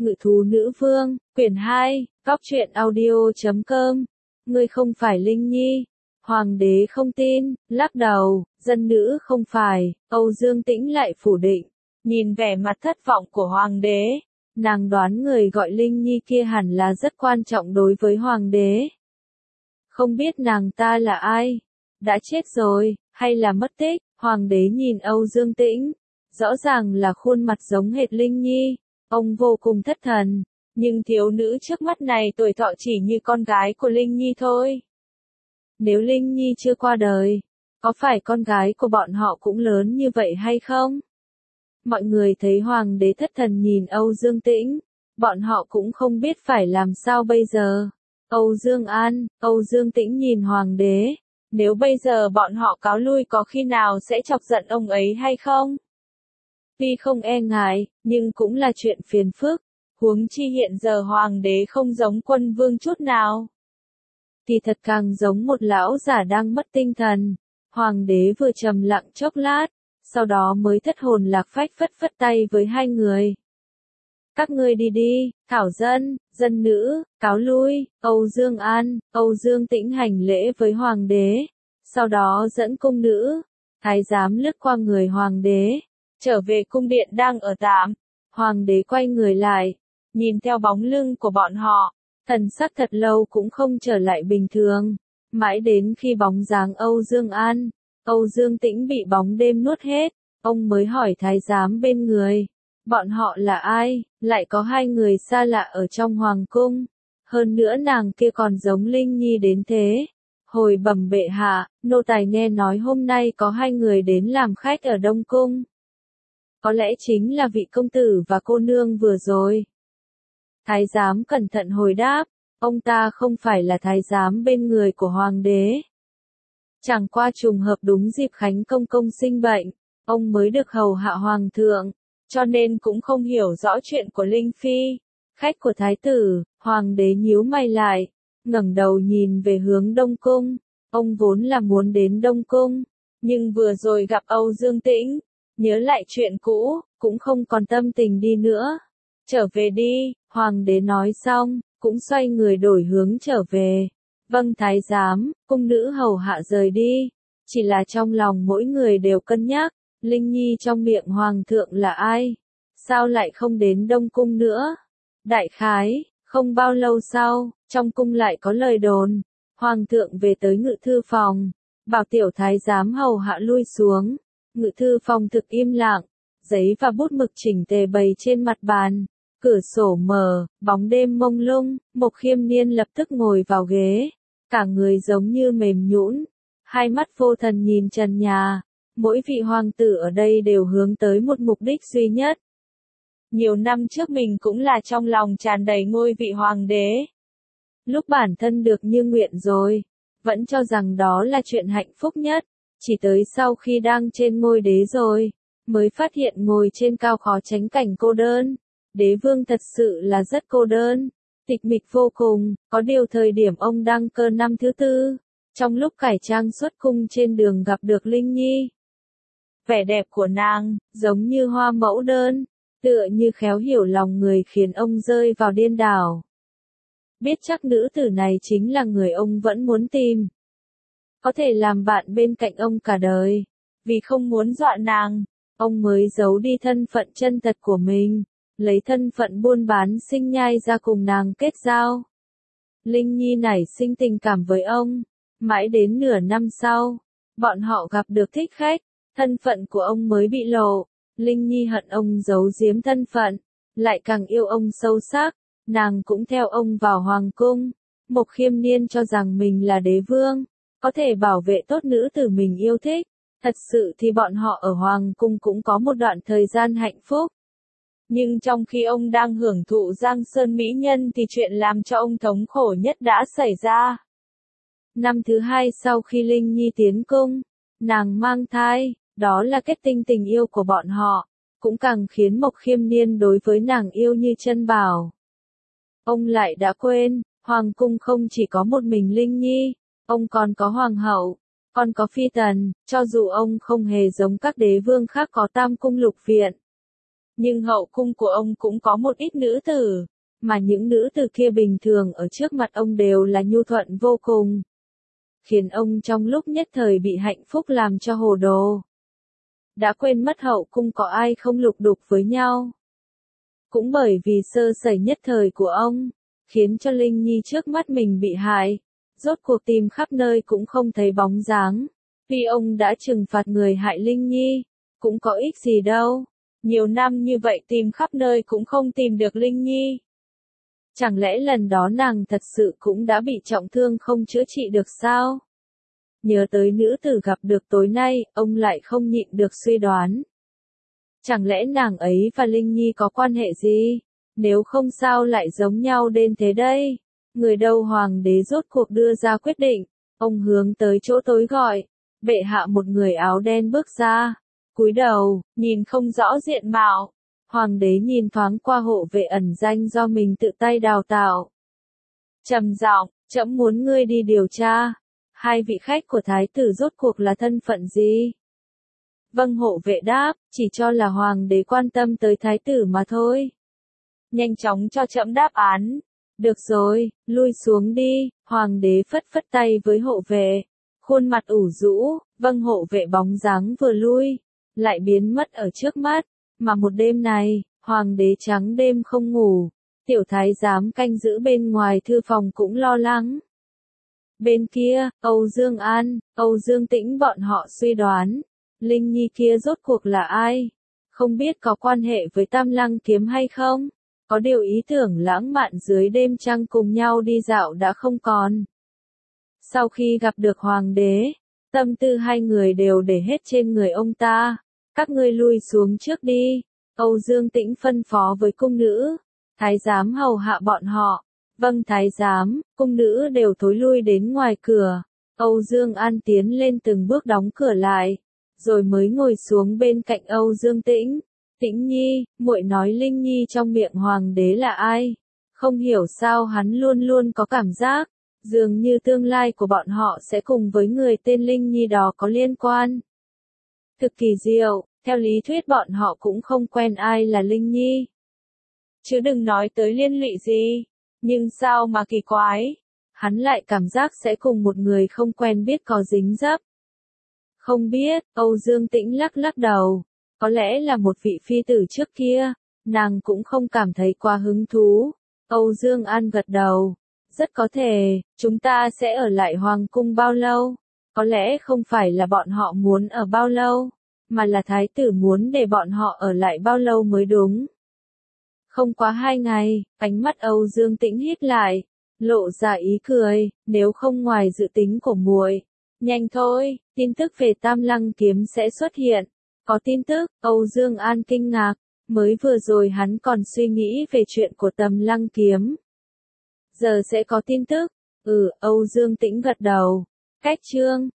Ngự thú nữ vương, quyển 2, Góc truyện audio.com. Ngươi không phải Linh Nhi. Hoàng đế không tin, lắc đầu, dân nữ không phải, Âu Dương Tĩnh lại phủ định. Nhìn vẻ mặt thất vọng của hoàng đế, nàng đoán người gọi Linh Nhi kia hẳn là rất quan trọng đối với hoàng đế. Không biết nàng ta là ai? Đã chết rồi, hay là mất tích? Hoàng đế nhìn Âu Dương Tĩnh, rõ ràng là khuôn mặt giống hệt Linh Nhi. Ông vô cùng thất thần, nhưng thiếu nữ trước mắt này tuổi thọ chỉ như con gái của Linh Nhi thôi. Nếu Linh Nhi chưa qua đời, có phải con gái của bọn họ cũng lớn như vậy hay không? Mọi người thấy hoàng đế thất thần nhìn Âu Dương Tĩnh, bọn họ cũng không biết phải làm sao bây giờ. Âu Dương An, Âu Dương Tĩnh nhìn hoàng đế, nếu bây giờ bọn họ cáo lui có khi nào sẽ chọc giận ông ấy hay không? Tuy không e ngại, nhưng cũng là chuyện phiền phức, huống chi hiện giờ hoàng đế không giống quân vương chút nào. Thì thật càng giống một lão giả đang mất tinh thần. Hoàng đế vừa trầm lặng chốc lát, sau đó mới thất hồn lạc phách phất phất tay với hai người. Các ngươi đi đi, thảo dân, dân nữ, cáo lui. Âu Dương An, Âu Dương Tĩnh hành lễ với hoàng đế, sau đó dẫn cung nữ, thái giám lướt qua người hoàng đế, trở về cung điện đang ở tạm. Hoàng đế quay người lại, nhìn theo bóng lưng của bọn họ, thần sắc thật lâu cũng không trở lại bình thường, mãi đến khi bóng dáng Âu Dương An, Âu Dương Tĩnh bị bóng đêm nuốt hết, ông mới hỏi thái giám bên người, bọn họ là ai, lại có hai người xa lạ ở trong hoàng cung, hơn nữa nàng kia còn giống Linh Nhi đến thế. Hồi bẩm bệ hạ, nô tài nghe nói hôm nay có hai người đến làm khách ở Đông Cung. Có lẽ chính là vị công tử và cô nương vừa rồi. Thái giám cẩn thận hồi đáp, ông ta không phải là thái giám bên người của hoàng đế. Chẳng qua trùng hợp đúng dịp Khánh Công Công sinh bệnh, ông mới được hầu hạ hoàng thượng, cho nên cũng không hiểu rõ chuyện của Linh Phi. Khách của thái tử, hoàng đế nhíu mày lại, ngẩng đầu nhìn về hướng Đông Cung. Ông vốn là muốn đến Đông Cung, nhưng vừa rồi gặp Âu Dương Tĩnh, nhớ lại chuyện cũ, cũng không còn tâm tình đi nữa. Trở về đi, hoàng đế nói xong, cũng xoay người đổi hướng trở về. Vâng thái giám, cung nữ hầu hạ rời đi. Chỉ là trong lòng mỗi người đều cân nhắc, Linh Nhi trong miệng hoàng thượng là ai? Sao lại không đến Đông Cung nữa? Đại khái, không bao lâu sau, trong cung lại có lời đồn. Hoàng thượng về tới ngự thư phòng, bảo tiểu thái giám hầu hạ lui xuống. Ngự thư phòng thực im lặng, giấy và bút mực chỉnh tề bày trên mặt bàn. Cửa sổ mở, bóng đêm mông lung, Mộc Khiêm Niên lập tức ngồi vào ghế, cả người giống như mềm nhũn, hai mắt vô thần nhìn trần nhà. Mỗi vị hoàng tử ở đây đều hướng tới một mục đích duy nhất. Nhiều năm trước mình cũng là trong lòng tràn đầy ngôi vị hoàng đế. Lúc bản thân được như nguyện rồi, vẫn cho rằng đó là chuyện hạnh phúc nhất, chỉ tới sau khi đang trên ngôi đế rồi, mới phát hiện ngồi trên cao khó tránh cảnh cô đơn. Đế vương thật sự là rất cô đơn, tịch mịch vô cùng, có điều thời điểm ông đăng cơ năm thứ tư, trong lúc cải trang xuất cung trên đường gặp được Linh Nhi. Vẻ đẹp của nàng, giống như hoa mẫu đơn, tựa như khéo hiểu lòng người khiến ông rơi vào điên đảo. Biết chắc nữ tử này chính là người ông vẫn muốn tìm. Có thể làm bạn bên cạnh ông cả đời. Vì không muốn dọa nàng, ông mới giấu đi thân phận chân thật của mình, lấy thân phận buôn bán sinh nhai ra cùng nàng kết giao. Linh Nhi nảy sinh tình cảm với ông, mãi đến nửa năm sau, bọn họ gặp được thích khách, thân phận của ông mới bị lộ. Linh Nhi hận ông giấu giếm thân phận, lại càng yêu ông sâu sắc, nàng cũng theo ông vào hoàng cung. Mộc Khiêm Niên cho rằng mình là đế vương, có thể bảo vệ tốt nữ tử mình yêu thích. Thật sự thì bọn họ ở hoàng cung cũng có một đoạn thời gian hạnh phúc. Nhưng trong khi ông đang hưởng thụ Giang Sơn mỹ nhân thì chuyện làm cho ông thống khổ nhất đã xảy ra. Năm thứ hai sau khi Linh Nhi tiến cung, nàng mang thai, đó là kết tinh tình yêu của bọn họ, cũng càng khiến Mộc Khiêm Niên đối với nàng yêu như chân bảo. Ông lại đã quên, hoàng cung không chỉ có một mình Linh Nhi, ông còn có hoàng hậu, còn có phi tần, cho dù ông không hề giống các đế vương khác có tam cung lục viện. Nhưng hậu cung của ông cũng có một ít nữ tử, mà những nữ tử kia bình thường ở trước mặt ông đều là nhu thuận vô cùng, khiến ông trong lúc nhất thời bị hạnh phúc làm cho hồ đồ. Đã quên mất hậu cung có ai không lục đục với nhau. Cũng bởi vì sơ sẩy nhất thời của ông, khiến cho Linh Nhi trước mắt mình bị hại, rốt cuộc tìm khắp nơi cũng không thấy bóng dáng. Vì ông đã trừng phạt người hại Linh Nhi, cũng có ích gì đâu. Nhiều năm như vậy tìm khắp nơi cũng không tìm được Linh Nhi. Chẳng lẽ lần đó nàng thật sự cũng đã bị trọng thương không chữa trị được sao? Nhớ tới nữ tử gặp được tối nay, ông lại không nhịn được suy đoán. Chẳng lẽ nàng ấy và Linh Nhi có quan hệ gì? Nếu không sao lại giống nhau đến thế đây? Người đâu hoàng đế rốt cuộc đưa ra quyết định, ông hướng tới chỗ tối gọi. Bệ hạ một người áo đen bước ra, cúi đầu, nhìn không rõ diện mạo. Hoàng đế nhìn thoáng qua hộ vệ ẩn danh do mình tự tay đào tạo. Trầm giọng, trẫm muốn ngươi đi điều tra. Hai vị khách của thái tử rốt cuộc là thân phận gì? Vâng, hộ vệ đáp, chỉ cho là hoàng đế quan tâm tới thái tử mà thôi. Nhanh chóng cho trẫm đáp án. Được rồi, lui xuống đi, hoàng đế phất phất tay với hộ vệ. Khuôn mặt ủ rũ, vâng, hộ vệ bóng dáng vừa lui, lại biến mất ở trước mắt. Mà một đêm này, hoàng đế trắng đêm không ngủ. Tiểu thái giám canh giữ bên ngoài thư phòng cũng lo lắng. Bên kia, Âu Dương An, Âu Dương Tĩnh bọn họ suy đoán. Linh Nhi kia rốt cuộc là ai? Không biết có quan hệ với Tam Lăng Kiếm hay không? Có điều ý tưởng lãng mạn dưới đêm trăng cùng nhau đi dạo đã không còn. Sau khi gặp được hoàng đế, tâm tư hai người đều để hết trên người ông ta. Các ngươi lui xuống trước đi. Âu Dương Tĩnh phân phó với cung nữ. Thái giám hầu hạ bọn họ. Vâng thái giám, cung nữ đều thối lui đến ngoài cửa. Âu Dương An tiến lên từng bước đóng cửa lại, rồi mới ngồi xuống bên cạnh Âu Dương Tĩnh. Tĩnh Nhi, muội nói Linh Nhi trong miệng hoàng đế là ai? Không hiểu sao hắn luôn luôn có cảm giác, dường như tương lai của bọn họ sẽ cùng với người tên Linh Nhi đó có liên quan. Thực kỳ diệu, theo lý thuyết bọn họ cũng không quen ai là Linh Nhi. Chứ đừng nói tới liên lụy gì. Nhưng sao mà kỳ quái, hắn lại cảm giác sẽ cùng một người không quen biết có dính dấp. Không biết, Âu Dương Tĩnh lắc lắc đầu, có lẽ là một vị phi tử trước kia, nàng cũng không cảm thấy quá hứng thú. Âu Dương An gật đầu, rất có thể, chúng ta sẽ ở lại hoàng cung bao lâu? Có lẽ không phải là bọn họ muốn ở bao lâu, mà là thái tử muốn để bọn họ ở lại bao lâu mới đúng. Không quá 2 ngày, ánh mắt Âu Dương Tĩnh hít lại, lộ ra ý cười, nếu không ngoài dự tính của muội. Nhanh thôi, tin tức về Tam Lăng Kiếm sẽ xuất hiện. Có tin tức, Âu Dương An kinh ngạc, mới vừa rồi hắn còn suy nghĩ về chuyện của Tam Lăng Kiếm. Giờ sẽ có tin tức, Âu Dương Tĩnh gật đầu. Cách chương